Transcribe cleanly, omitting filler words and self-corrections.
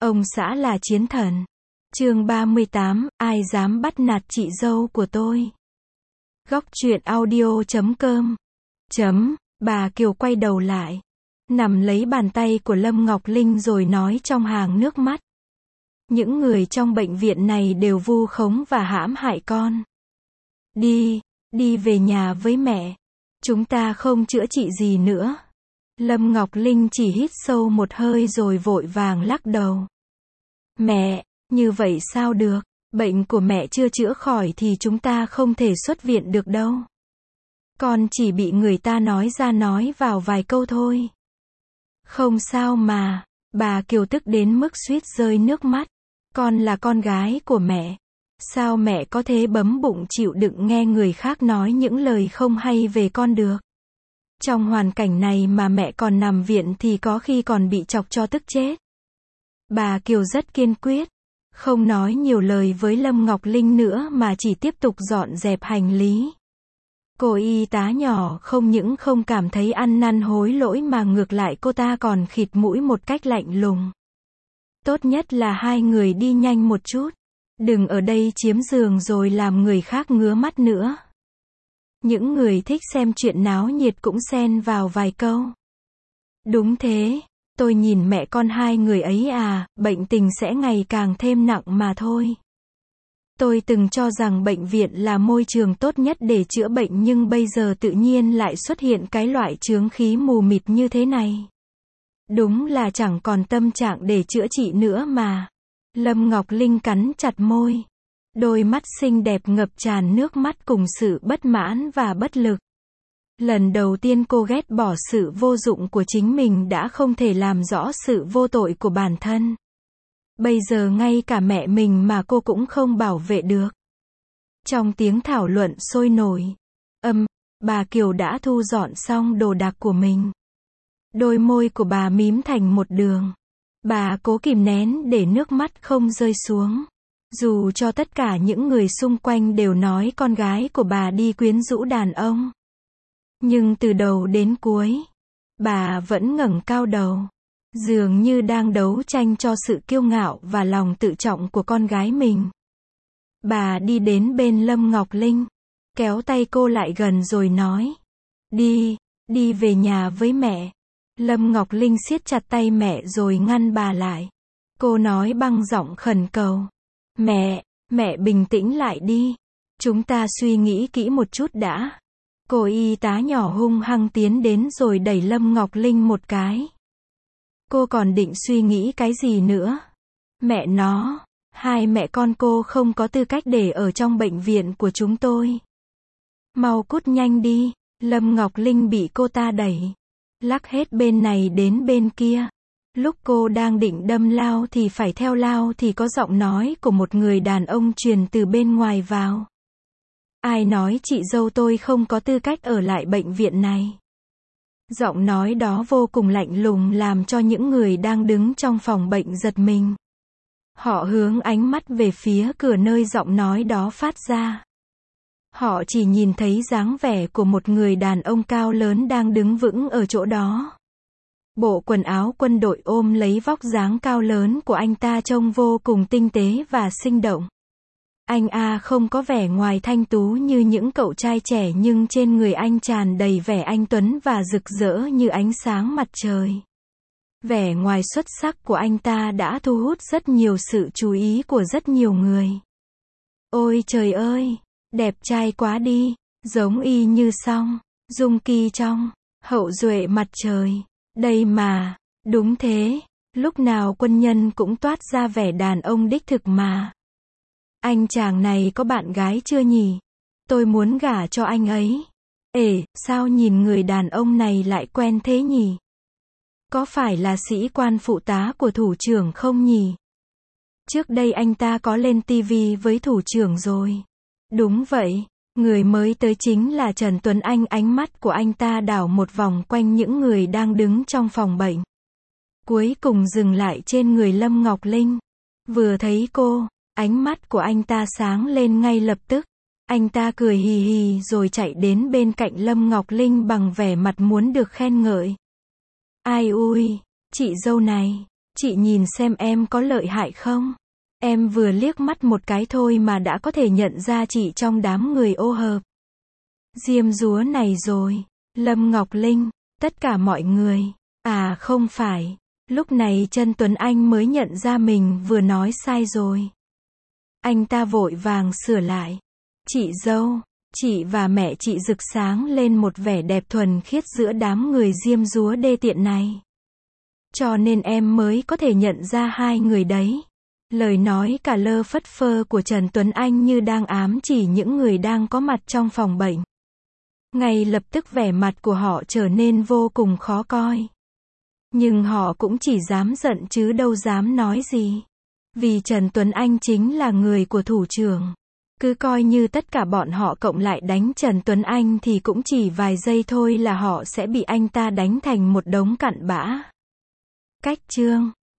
Ông xã là chiến thần. Chương 38, ai dám bắt nạt chị dâu của tôi? Góc truyện audio.com. Bà Kiều quay đầu lại, nắm lấy bàn tay của Lâm Ngọc Linh rồi nói trong hàng nước mắt. Những người trong bệnh viện này đều vu khống và hãm hại con. Đi về nhà với mẹ. Chúng ta không chữa trị gì nữa. Lâm Ngọc Linh chỉ hít sâu một hơi rồi vội vàng lắc đầu. Mẹ, như vậy sao được? Bệnh của mẹ chưa chữa khỏi thì chúng ta không thể xuất viện được đâu. Con chỉ bị người ta nói ra nói vào vài câu thôi. Không sao mà. Bà Kiều tức đến mức suýt rơi nước mắt. Con là con gái của mẹ. Sao mẹ có thể bấm bụng chịu đựng nghe người khác nói những lời không hay về con được? Trong hoàn cảnh này mà mẹ còn nằm viện thì có khi còn bị chọc cho tức chết. Bà Kiều rất kiên quyết, không nói nhiều lời với Lâm Ngọc Linh nữa mà chỉ tiếp tục dọn dẹp hành lý. Cô y tá nhỏ không những không cảm thấy ăn năn hối lỗi mà ngược lại cô ta còn khịt mũi một cách lạnh lùng. Tốt nhất là hai người đi nhanh một chút. Đừng ở đây chiếm giường rồi làm người khác ngứa mắt nữa. Những người thích xem chuyện náo nhiệt cũng xen vào vài câu. Đúng thế, tôi nhìn mẹ con hai người ấy bệnh tình sẽ ngày càng thêm nặng mà thôi. Tôi từng cho rằng bệnh viện là môi trường tốt nhất để chữa bệnh nhưng bây giờ tự nhiên lại xuất hiện cái loại chướng khí mù mịt như thế này. Đúng là chẳng còn tâm trạng để chữa trị nữa mà. Lâm Ngọc Linh cắn chặt môi. Đôi mắt xinh đẹp ngập tràn nước mắt cùng sự bất mãn và bất lực. Lần đầu tiên cô ghét bỏ sự vô dụng của chính mình đã không thể làm rõ sự vô tội của bản thân. Bây giờ ngay cả mẹ mình mà cô cũng không bảo vệ được. Trong tiếng thảo luận sôi nổi, bà Kiều đã thu dọn xong đồ đạc của mình. Đôi môi của bà mím thành một đường. Bà cố kìm nén để nước mắt không rơi xuống. Dù cho tất cả những người xung quanh đều nói con gái của bà đi quyến rũ đàn ông. Nhưng từ đầu đến cuối, bà vẫn ngẩng cao đầu. Dường như đang đấu tranh cho sự kiêu ngạo và lòng tự trọng của con gái mình. Bà đi đến bên Lâm Ngọc Linh, kéo tay cô lại gần rồi nói. Đi về nhà với mẹ. Lâm Ngọc Linh siết chặt tay mẹ rồi ngăn bà lại. Cô nói bằng giọng khẩn cầu. Mẹ bình tĩnh lại đi. Chúng ta suy nghĩ kỹ một chút đã. Cô y tá nhỏ hung hăng tiến đến rồi đẩy Lâm Ngọc Linh một cái. Cô còn định suy nghĩ cái gì nữa? Mẹ nó, hai mẹ con cô không có tư cách để ở trong bệnh viện của chúng tôi. Mau cút nhanh đi. Lâm Ngọc Linh bị cô ta đẩy, lắc hết bên này đến bên kia. Lúc cô đang định đâm lao thì phải theo lao thì có giọng nói của một người đàn ông truyền từ bên ngoài vào. Ai nói chị dâu tôi không có tư cách ở lại bệnh viện này? Giọng nói đó vô cùng lạnh lùng làm cho những người đang đứng trong phòng bệnh giật mình. Họ hướng ánh mắt về phía cửa nơi giọng nói đó phát ra. Họ chỉ nhìn thấy dáng vẻ của một người đàn ông cao lớn đang đứng vững ở chỗ đó. Bộ quần áo quân đội ôm lấy vóc dáng cao lớn của anh ta trông vô cùng tinh tế và sinh động. Anh không có vẻ ngoài thanh tú như những cậu trai trẻ nhưng trên người anh tràn đầy vẻ anh tuấn và rực rỡ như ánh sáng mặt trời. Vẻ ngoài xuất sắc của anh ta đã thu hút rất nhiều sự chú ý của rất nhiều người. Ôi trời ơi, đẹp trai quá đi, giống y như Song Joong Ki trong Hậu duệ mặt trời. Đây mà, đúng thế, lúc nào quân nhân cũng toát ra vẻ đàn ông đích thực mà. Anh chàng này có bạn gái chưa nhỉ? Tôi muốn gả cho anh ấy. Sao nhìn người đàn ông này lại quen thế nhỉ? Có phải là sĩ quan phụ tá của thủ trưởng không nhỉ? Trước đây anh ta có lên TV với thủ trưởng rồi. Đúng vậy, người mới tới chính là Trần Tuấn Anh. Ánh mắt của anh ta đảo một vòng quanh những người đang đứng trong phòng bệnh. Cuối cùng dừng lại trên người Lâm Ngọc Linh. Vừa thấy cô, ánh mắt của anh ta sáng lên ngay lập tức. Anh ta cười hì hì rồi chạy đến bên cạnh Lâm Ngọc Linh bằng vẻ mặt muốn được khen ngợi. Ai ui, chị dâu này, Chị nhìn xem em có lợi hại không? Em vừa liếc mắt một cái thôi mà đã có thể nhận ra chị trong đám người ô hợp. Diêm dúa này rồi. Lâm Ngọc Linh, tất cả mọi người. À không phải. Lúc này Trần Tuấn Anh mới nhận ra mình vừa nói sai rồi. Anh ta vội vàng sửa lại. Chị dâu, chị và mẹ chị rực sáng lên một vẻ đẹp thuần khiết giữa đám người diêm dúa đê tiện này. Cho nên em mới có thể nhận ra hai người đấy. Lời nói cả lơ phất phơ của Trần Tuấn Anh như đang ám chỉ những người đang có mặt trong phòng bệnh. Ngay lập tức vẻ mặt của họ trở nên vô cùng khó coi. Nhưng họ cũng chỉ dám giận chứ đâu dám nói gì. Vì Trần Tuấn Anh chính là người của thủ trưởng. Cứ coi như tất cả bọn họ cộng lại đánh Trần Tuấn Anh thì cũng chỉ vài giây thôi là họ sẽ bị anh ta đánh thành một đống cặn bã. Cách chương